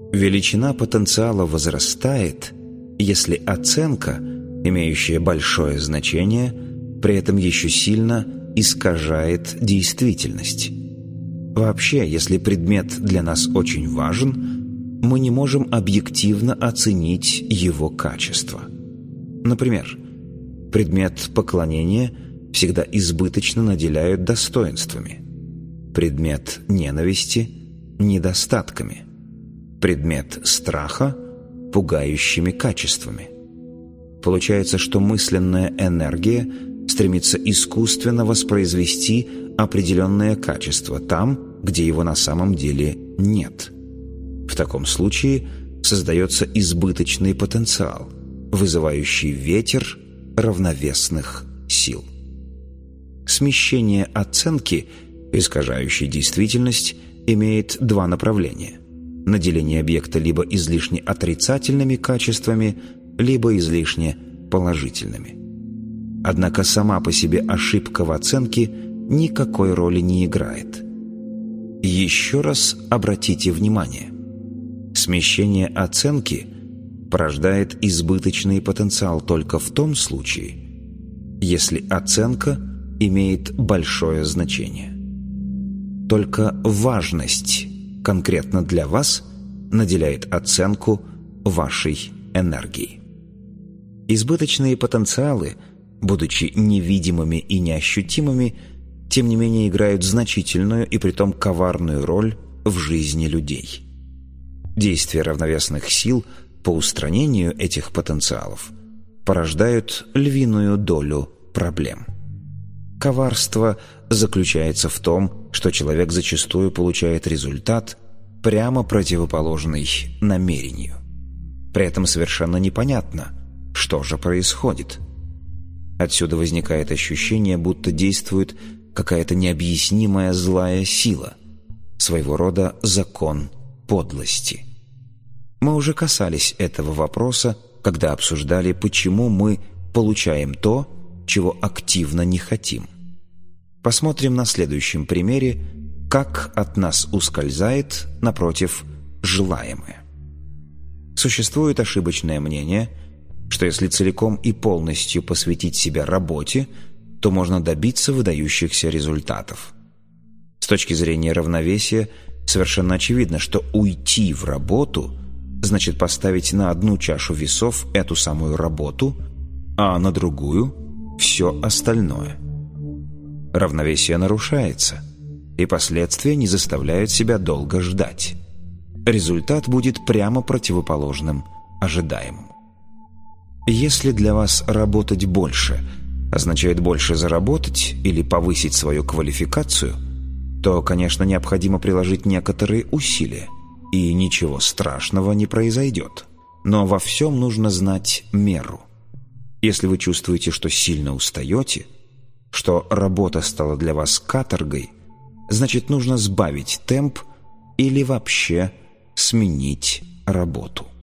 Величина потенциала возрастает, если оценка, имеющая большое значение, при этом еще сильно искажает действительность. Вообще, если предмет для нас очень важен, мы не можем объективно оценить его качество. Например, предмет поклонения всегда избыточно наделяют достоинствами, предмет ненависти – недостатками, предмет страха – пугающими качествами. Получается, что мысленная энергия стремится искусственно воспроизвести определенное качество там, где его на самом деле нет. В таком случае создается избыточный потенциал, вызывающий ветер равновесных сил. Смещение оценки, искажающей действительность, имеет два направления: наделение объекта либо излишне отрицательными качествами, либо излишне положительными. Однако сама по себе ошибка в оценке никакой роли не играет. Еще раз обратите внимание: смещение оценки порождает избыточный потенциал только в том случае, если оценка имеет большое значение. Только важность конкретно для вас наделяет оценку вашей энергией. Избыточные потенциалы, будучи невидимыми и неощутимыми, тем не менее играют значительную и притом коварную роль в жизни людей. Действия равновесных сил по устранению этих потенциалов порождают львиную долю проблем. Коварство заключается в том, что человек зачастую получает результат, прямо противоположный намерению. При этом совершенно непонятно, что же происходит. Отсюда возникает ощущение, будто действует какая-то необъяснимая злая сила, своего рода закон подлости. Мы уже касались этого вопроса, когда обсуждали, почему мы получаем то, чего активно не хотим. Посмотрим на следующем примере, как от нас ускользает, напротив, желаемое. Существует ошибочное мнение, что если целиком и полностью посвятить себя работе, то можно добиться выдающихся результатов. С точки зрения равновесия, совершенно очевидно, что уйти в работу значит поставить на одну чашу весов эту самую работу, а на другую – все остальное. Равновесие нарушается, и последствия не заставляют себя долго ждать. Результат будет прямо противоположным ожидаемому. Если для вас работать больше означает больше заработать или повысить свою квалификацию, то, конечно, необходимо приложить некоторые усилия, и ничего страшного не произойдет. Но во всем нужно знать меру. Если вы чувствуете, что сильно устаете, что работа стала для вас каторгой, значит, нужно сбавить темп или вообще сменить работу.